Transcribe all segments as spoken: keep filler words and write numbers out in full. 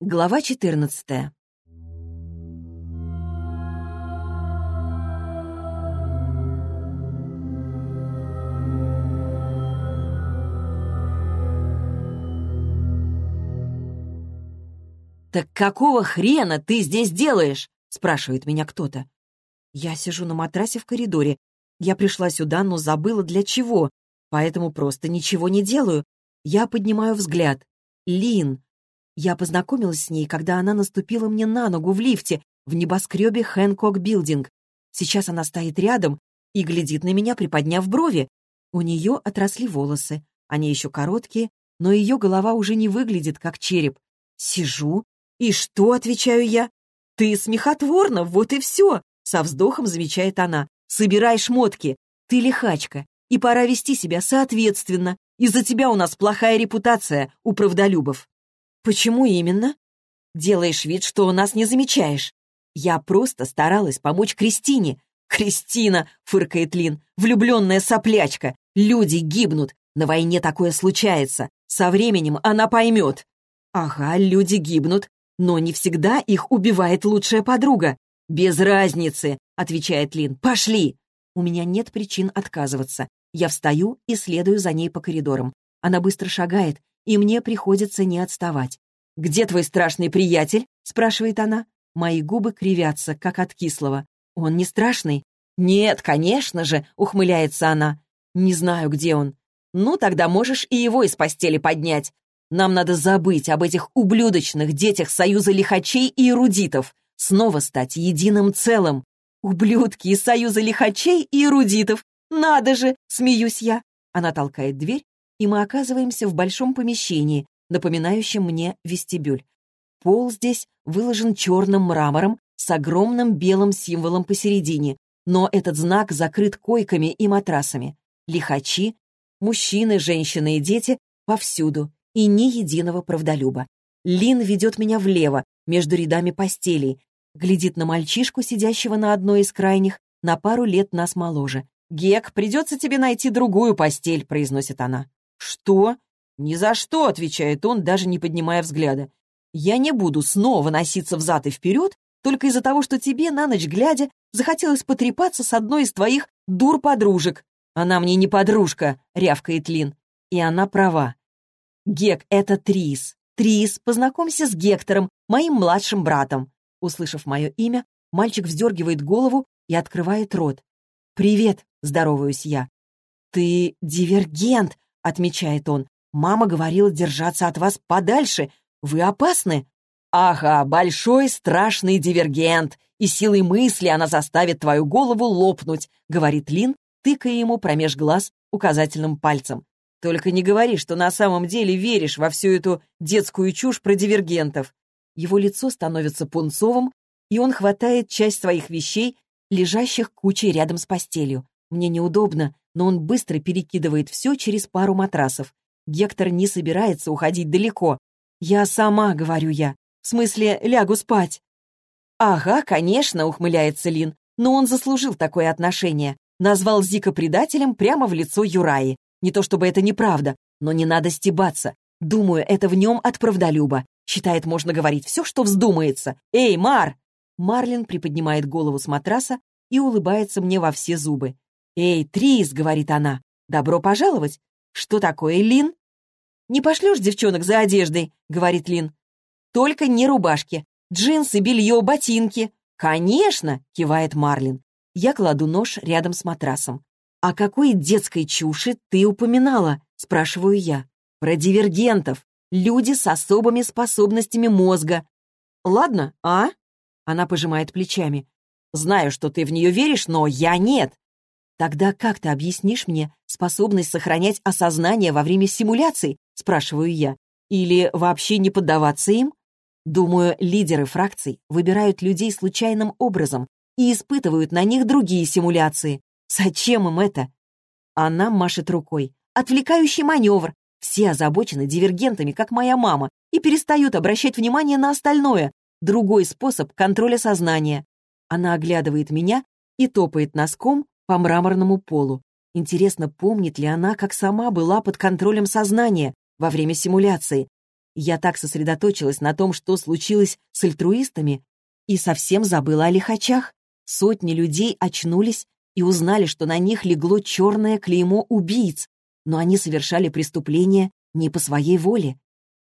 Глава четырнадцатая. «Так какого хрена ты здесь делаешь?» — спрашивает меня кто-то. Я сижу на матрасе в коридоре. Я пришла сюда, но забыла для чего, поэтому просто ничего не делаю. Я поднимаю взгляд. Лин. Я познакомилась с ней, когда она наступила мне на ногу в лифте в небоскребе Хэнкок Билдинг. Сейчас она стоит рядом и глядит на меня, приподняв брови. У нее отросли волосы. Они еще короткие, но ее голова уже не выглядит как череп. Сижу. «И что?» — отвечаю я. «Ты смехотворна, вот и все!» — со вздохом замечает она. «Собирай шмотки. Ты лихачка, и пора вести себя соответственно. Из-за тебя у нас плохая репутация у правдолюбов». «Почему именно?» «Делаешь вид, что нас не замечаешь. Я просто старалась помочь Кристине». «Кристина!» — фыркает Лин. «Влюбленная соплячка. Люди гибнут. На войне такое случается. Со временем она поймет». «Ага, люди гибнут, но не всегда их убивает лучшая подруга». «Без разницы», — отвечает Лин. «Пошли!» У меня нет причин отказываться. Я встаю и следую за ней по коридорам. Она быстро шагает, и мне приходится не отставать. «Где твой страшный приятель?» — спрашивает она. Мои губы кривятся, как от кислого. «Он не страшный?» «Нет, конечно же», — ухмыляется она. «Не знаю, где он». «Ну, тогда можешь и его из постели поднять. Нам надо забыть об этих ублюдочных детях Союза лихачей и эрудитов, снова стать единым целым». «Ублюдки из Союза лихачей и эрудитов! Надо же!» — смеюсь я. Она толкает дверь, и мы оказываемся в большом помещении, напоминающем мне вестибюль. Пол здесь выложен черным мрамором с огромным белым символом посередине, но этот знак закрыт койками и матрасами. Лихачи, мужчины, женщины и дети повсюду, и ни единого правдолюба. Лин ведет меня влево, между рядами постелей, глядит на мальчишку, сидящего на одной из крайних, на пару лет нас моложе. «Гек, придется тебе найти другую постель», — произносит она. «Что?» «Ни за что», — отвечает он, даже не поднимая взгляда. «Я не буду снова носиться взад и вперед только из-за того, что тебе на ночь глядя захотелось потрепаться с одной из твоих дур-подружек». «Она мне не подружка», — рявкает Лин. И она права. «Гек, это Трис. Трис, познакомься с Гектором, моим младшим братом». Услышав мое имя, мальчик вздергивает голову и открывает рот. «Привет», — здороваюсь я. «Ты дивергент», — отмечает он. «Мама говорила держаться от вас подальше. Вы опасны». «Ага, большой страшный дивергент, и силой мысли она заставит твою голову лопнуть», — говорит Лин, тыкая ему промеж глаз указательным пальцем. «Только не говори, что на самом деле веришь во всю эту детскую чушь про дивергентов». Его лицо становится пунцовым, и он хватает часть своих вещей, лежащих кучей рядом с постелью. Мне неудобно, но он быстро перекидывает все через пару матрасов. Гектор не собирается уходить далеко. «Я сама», — говорю я. «В смысле, лягу спать». «Ага, конечно», — ухмыляется Лин. «Но он заслужил такое отношение. Назвал Зика предателем прямо в лицо Юраи. Не то чтобы это неправда, но не надо стебаться. Думаю, это в нем от правдолюба. Считает, можно говорить все, что вздумается. Эй, Мар!» Марлин приподнимает голову с матраса и улыбается мне во все зубы. «Эй, Трис!» — говорит она. «Добро пожаловать!» «Что такое, Лин?» «Не пошлешь девчонок за одеждой?» — говорит Лин. «Только не рубашки. Джинсы, белье, ботинки». «Конечно!» — кивает Марлин. Я кладу нож рядом с матрасом. «О какой детской чуши ты упоминала?» — спрашиваю я. «Про дивергентов. Люди с особыми способностями мозга». «Ладно, а?» Она пожимает плечами. «Знаю, что ты в нее веришь, но я нет». «Тогда как ты объяснишь мне способность сохранять осознание во время симуляций?» — спрашиваю я. «Или вообще не поддаваться им?» Думаю, лидеры фракций выбирают людей случайным образом и испытывают на них другие симуляции. Зачем им это? Она машет рукой. «Отвлекающий маневр. Все озабочены дивергентами, как моя мама, и перестают обращать внимание на остальное. Другой способ контроля сознания». Она оглядывает меня и топает носком по мраморному полу. Интересно, помнит ли она, как сама была под контролем сознания во время симуляции? Я так сосредоточилась на том, что случилось с альтруистами, и совсем забыла о лихачах. Сотни людей очнулись и узнали, что на них легло черное клеймо убийц, но они совершали преступления не по своей воле.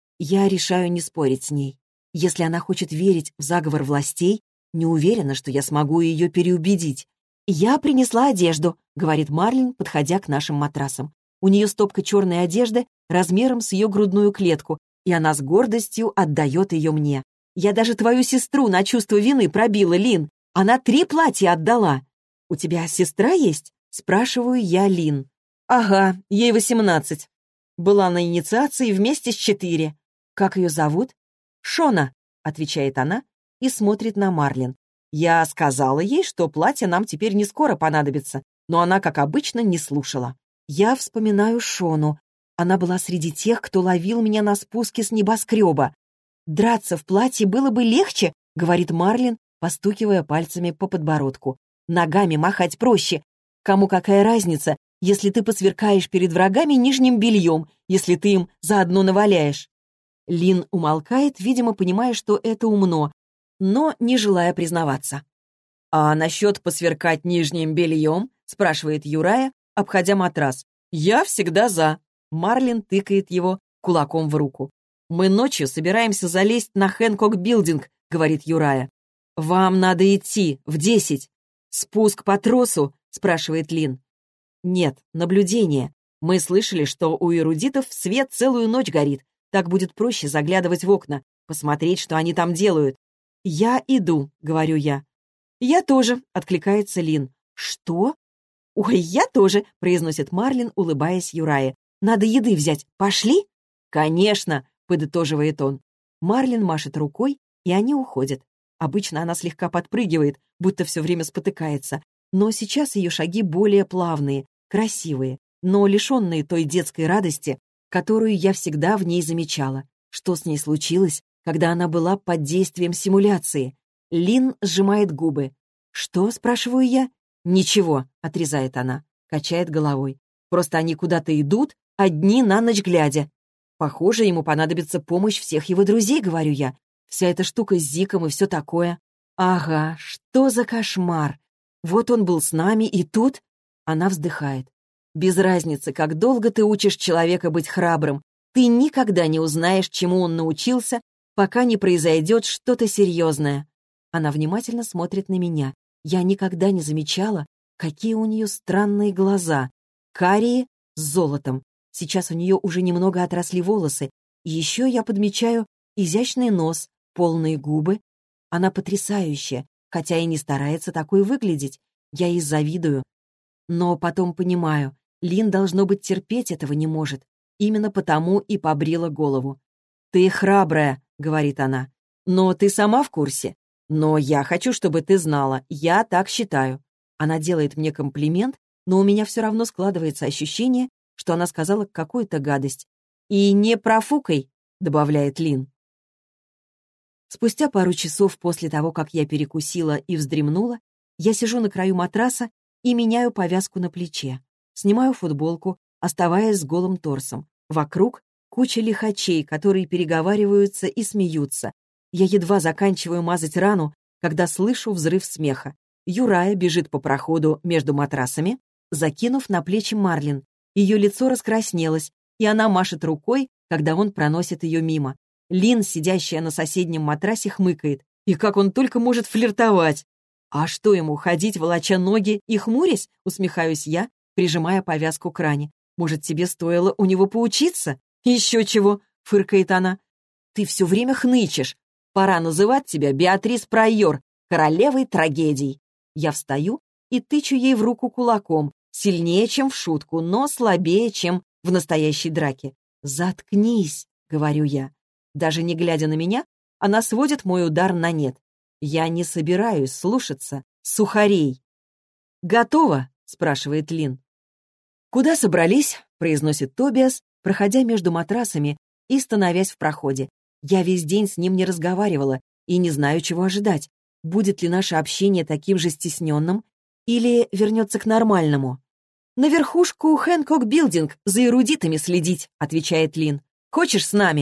Я решаю не спорить с ней. Если она хочет верить в заговор властей, не уверена, что я смогу ее переубедить. «Я принесла одежду», — говорит Марлин, подходя к нашим матрасам. У нее стопка черной одежды размером с ее грудную клетку, и она с гордостью отдает ее мне. «Я даже твою сестру на чувство вины пробила, Лин. Она три платья отдала». «У тебя сестра есть?» — спрашиваю я Лин. «Ага, ей восемнадцать. Была на инициации вместе с четыре». «Как ее зовут?» «Шона», — отвечает она и смотрит на Марлин. «Я сказала ей, что платье нам теперь не скоро понадобится, но она, как обычно, не слушала». Я вспоминаю Шону. Она была среди тех, кто ловил меня на спуске с небоскреба. «Драться в платье было бы легче», — говорит Марлин, постукивая пальцами по подбородку. «Ногами махать проще. Кому какая разница, если ты посверкаешь перед врагами нижним бельем, если ты им заодно наваляешь?» Лин умолкает, видимо, понимая, что это умно, но не желая признаваться. «А насчет посверкать нижним бельем?» — спрашивает Юрая, обходя матрас. «Я всегда за». Марлин тыкает его кулаком в руку. «Мы ночью собираемся залезть на Хэнкок-билдинг», — говорит Юрая. «Вам надо идти в десять». «Спуск по тросу?» — спрашивает Лин. «Нет, наблюдение. Мы слышали, что у эрудитов свет целую ночь горит. Так будет проще заглядывать в окна, посмотреть, что они там делают». «Я иду», — говорю я. «Я тоже», — откликается Лин. «Что?» «Ой, я тоже», — произносит Марлин, улыбаясь Юрае. «Надо еды взять. Пошли?» «Конечно», — подытоживает он. Марлин машет рукой, и они уходят. Обычно она слегка подпрыгивает, будто все время спотыкается. Но сейчас ее шаги более плавные, красивые, но лишенные той детской радости, которую я всегда в ней замечала. Что с ней случилось, когда она была под действием симуляции? Лин сжимает губы. «Что?» — спрашиваю я. «Ничего», — отрезает она, качает головой. «Просто они куда-то идут, одни на ночь глядя. Похоже, ему понадобится помощь всех его друзей», — говорю я. «Вся эта штука с Зиком и все такое». «Ага, что за кошмар! Вот он был с нами, и тут...» Она вздыхает. «Без разницы, как долго ты учишь человека быть храбрым, ты никогда не узнаешь, чему он научился, пока не произойдет что-то серьезное». Она внимательно смотрит на меня. Я никогда не замечала, какие у нее странные глаза. Карие с золотом. Сейчас у нее уже немного отросли волосы. И еще я подмечаю изящный нос, полные губы. Она потрясающая, хотя и не старается такой выглядеть. Я ей завидую. Но потом понимаю, Лин, должно быть, терпеть этого не может. Именно потому и побрила голову. «Ты храбрая», — говорит она. «Но ты сама в курсе? Но я хочу, чтобы ты знала. Я так считаю». Она делает мне комплимент, но у меня все равно складывается ощущение, что она сказала какую-то гадость. «И не профукай», — добавляет Лин. Спустя пару часов после того, как я перекусила и вздремнула, я сижу на краю матраса и меняю повязку на плече. Снимаю футболку, оставаясь с голым торсом. Вокруг куча лихачей, которые переговариваются и смеются. Я едва заканчиваю мазать рану, когда слышу взрыв смеха. Юрая бежит по проходу между матрасами, закинув на плечи Марлин. Ее лицо раскраснелось, и она машет рукой, когда он проносит ее мимо. Лин, сидящая на соседнем матрасе, хмыкает. И как он только может флиртовать! «А что ему, ходить, волоча ноги и хмурясь?» — усмехаюсь я, прижимая повязку к ране. «Может, тебе стоило у него поучиться?» «Еще чего!» — фыркает она. «Ты все время хнычешь. Пора называть тебя Беатрис Прайор, королевой трагедий». Я встаю и тычу ей в руку кулаком, сильнее, чем в шутку, но слабее, чем в настоящей драке. «Заткнись», — говорю я. Даже не глядя на меня, она сводит мой удар на нет. Я не собираюсь слушаться сухарей. «Готово?» — спрашивает Лин. «Куда собрались?» — произносит Тобиас, проходя между матрасами и становясь в проходе. Я весь день с ним не разговаривала и не знаю, чего ожидать. Будет ли наше общение таким же стесненным или вернется к нормальному? «На верхушку Хэнкок-билдинг за эрудитами следить», — отвечает Лин. «Хочешь с нами?»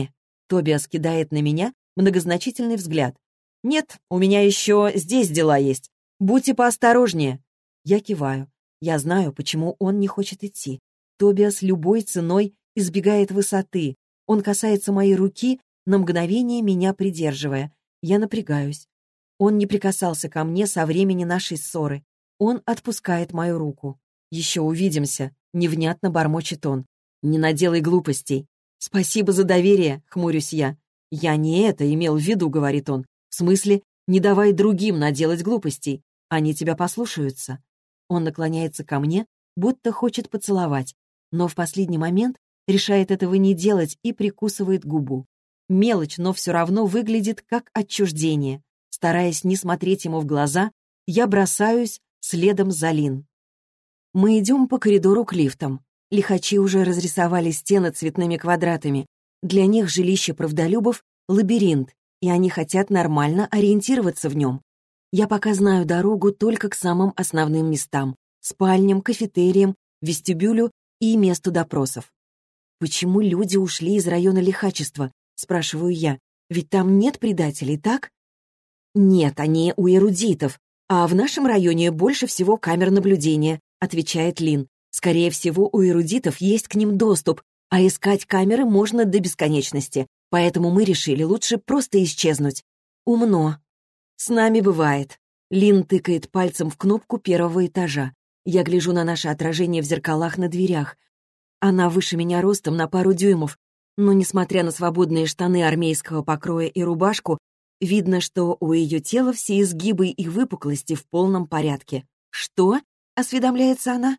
Тобиас кидает на меня многозначительный взгляд. «Нет, у меня еще здесь дела есть. Будьте поосторожнее». Я киваю. Я знаю, почему он не хочет идти. Тобиас любой ценой избегает высоты. Он касается моей руки, на мгновение меня придерживая. Я напрягаюсь. Он не прикасался ко мне со времени нашей ссоры. Он отпускает мою руку. «Еще увидимся», — невнятно бормочет он. «Не наделай глупостей». «Спасибо за доверие», — хмурюсь я. «Я не это имел в виду», — говорит он. «В смысле, не давай другим наделать глупостей. Они тебя послушаются». Он наклоняется ко мне, будто хочет поцеловать, но в последний момент решает этого не делать и прикусывает губу. Мелочь, но все равно выглядит как отчуждение. Стараясь не смотреть ему в глаза, я бросаюсь следом за Лин. Мы идем по коридору к лифтам. Лихачи уже разрисовали стены цветными квадратами. Для них жилище правдолюбов — лабиринт, и они хотят нормально ориентироваться в нем. Я пока знаю дорогу только к самым основным местам — спальням, кафетериям, вестибюлю и месту допросов. «Почему люди ушли из района лихачества?» — спрашиваю я. «Ведь там нет предателей, так?» «Нет, они у эрудитов, а в нашем районе больше всего камер наблюдения», — отвечает Лин. «Скорее всего, у эрудитов есть к ним доступ, а искать камеры можно до бесконечности, поэтому мы решили лучше просто исчезнуть». «Умно». «С нами бывает». Лин тыкает пальцем в кнопку первого этажа. Я гляжу на наше отражение в зеркалах на дверях. Она выше меня ростом на пару дюймов, но, несмотря на свободные штаны армейского покроя и рубашку, видно, что у ее тела все изгибы и выпуклости в полном порядке. «Что?» — осведомляется она.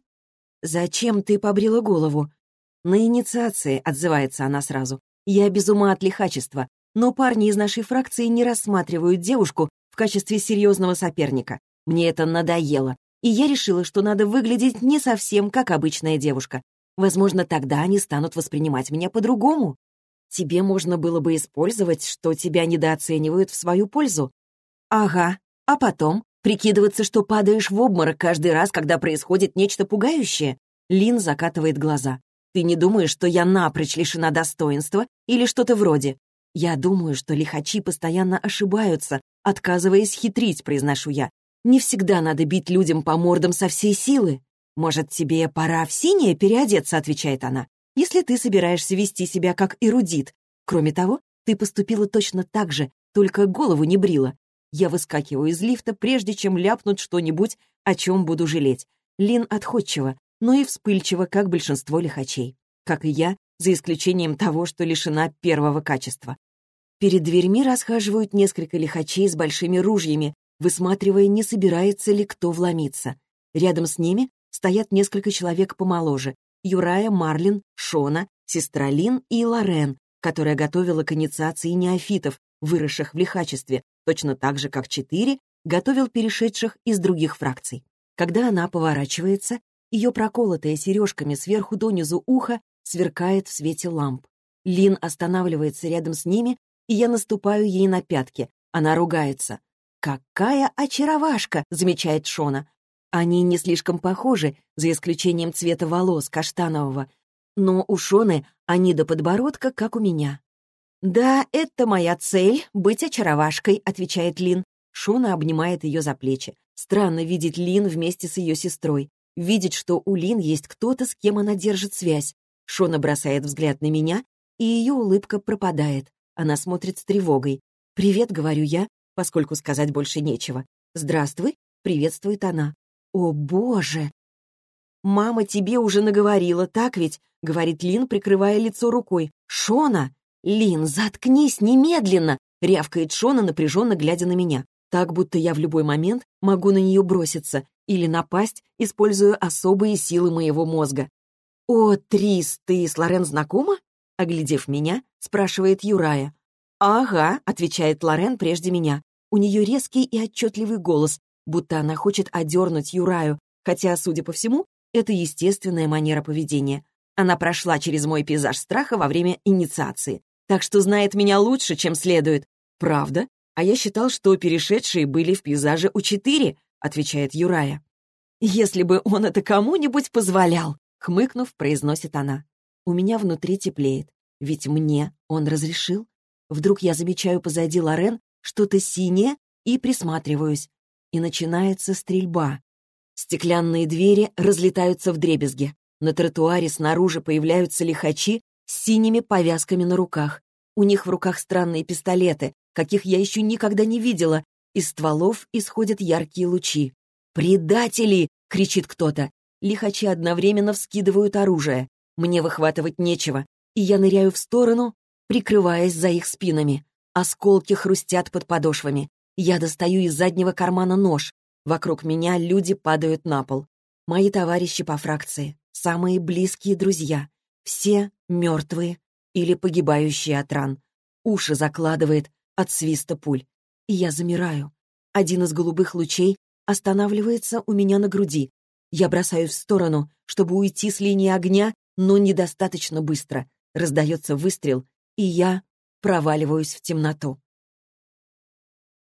«Зачем ты побрила голову?» «На инициации», — отзывается она сразу. «Я без ума от лихачества, но парни из нашей фракции не рассматривают девушку в качестве серьезного соперника. Мне это надоело, и я решила, что надо выглядеть не совсем как обычная девушка. Возможно, тогда они станут воспринимать меня по-другому. Тебе можно было бы использовать, что тебя недооценивают в свою пользу. Ага, а потом прикидываться, что падаешь в обморок каждый раз, когда происходит нечто пугающее. Лин закатывает глаза. Ты не думаешь, что я напрочь лишена достоинства или что-то вроде? Я думаю, что лихачи постоянно ошибаются, отказываясь хитрить, произношу я. Не всегда надо бить людям по мордам со всей силы. «Может, тебе пора в синее переодеться», — отвечает она, «если ты собираешься вести себя как эрудит. Кроме того, ты поступила точно так же, только голову не брила». Я выскакиваю из лифта, прежде чем ляпнуть что-нибудь, о чем буду жалеть. Лин отходчива, но и вспыльчива, как большинство лихачей. Как и я, за исключением того, что лишена первого качества. Перед дверьми расхаживают несколько лихачей с большими ружьями, высматривая, не собирается ли кто вломиться. Рядом с ними стоят несколько человек помоложе. Юрая, Марлин, Шона, сестра Лин и Лорен, которая готовила к инициации неофитов, выросших в лихачестве, точно так же, как четыре готовил перешедших из других фракций. Когда она поворачивается, ее проколотое сережками сверху донизу ухо сверкает в свете ламп. Лин останавливается рядом с ними, и я наступаю ей на пятки. Она ругается. «Какая очаровашка!» — замечает Шона. Они не слишком похожи, за исключением цвета волос, каштанового. Но у Шоны они до подбородка, как у меня. «Да, это моя цель — быть очаровашкой», — отвечает Лин. Шона обнимает ее за плечи. Странно видеть Лин вместе с ее сестрой. Видеть, что у Лин есть кто-то, с кем она держит связь. Шона бросает взгляд на меня, и ее улыбка пропадает. Она смотрит с тревогой. «Привет», — говорю я, поскольку сказать больше нечего. «Здравствуй», — приветствует она. «О, Боже!» «Мама тебе уже наговорила, так ведь?» — говорит Лин, прикрывая лицо рукой. «Шона!» «Лин, заткнись немедленно!» — рявкает Шона, напряженно глядя на меня. Так, будто я в любой момент могу на нее броситься или напасть, используя особые силы моего мозга. «О, Трис, ты с Лорен знакома?» — оглядев меня, спрашивает Юрая. «Ага», — отвечает Лорен прежде меня. У нее резкий и отчетливый голос, будто она хочет одернуть Юраю, хотя, судя по всему, это естественная манера поведения. Она прошла через мой пейзаж страха во время инициации, так что знает меня лучше, чем следует. «Правда? А я считал, что перешедшие были в пейзаже у четыре», — отвечает Юрая. «Если бы он это кому-нибудь позволял», — хмыкнув, произносит она. У меня внутри теплеет, ведь мне он разрешил. Вдруг я замечаю позади Лорен что-то синее и присматриваюсь. И начинается стрельба. Стеклянные двери разлетаются вдребезги. На тротуаре снаружи появляются лихачи с синими повязками на руках. У них в руках странные пистолеты, каких я еще никогда не видела. Из стволов исходят яркие лучи. «Предатели!» — кричит кто-то. Лихачи одновременно вскидывают оружие. Мне выхватывать нечего, и я ныряю в сторону, прикрываясь за их спинами. Осколки хрустят под подошвами. Я достаю из заднего кармана нож. Вокруг меня люди падают на пол. Мои товарищи по фракции, самые близкие друзья. Все мертвые или погибающие от ран. Уши закладывает от свиста пуль. И я замираю. Один из голубых лучей останавливается у меня на груди. Я бросаюсь в сторону, чтобы уйти с линии огня, но недостаточно быстро. Раздается выстрел, и я проваливаюсь в темноту.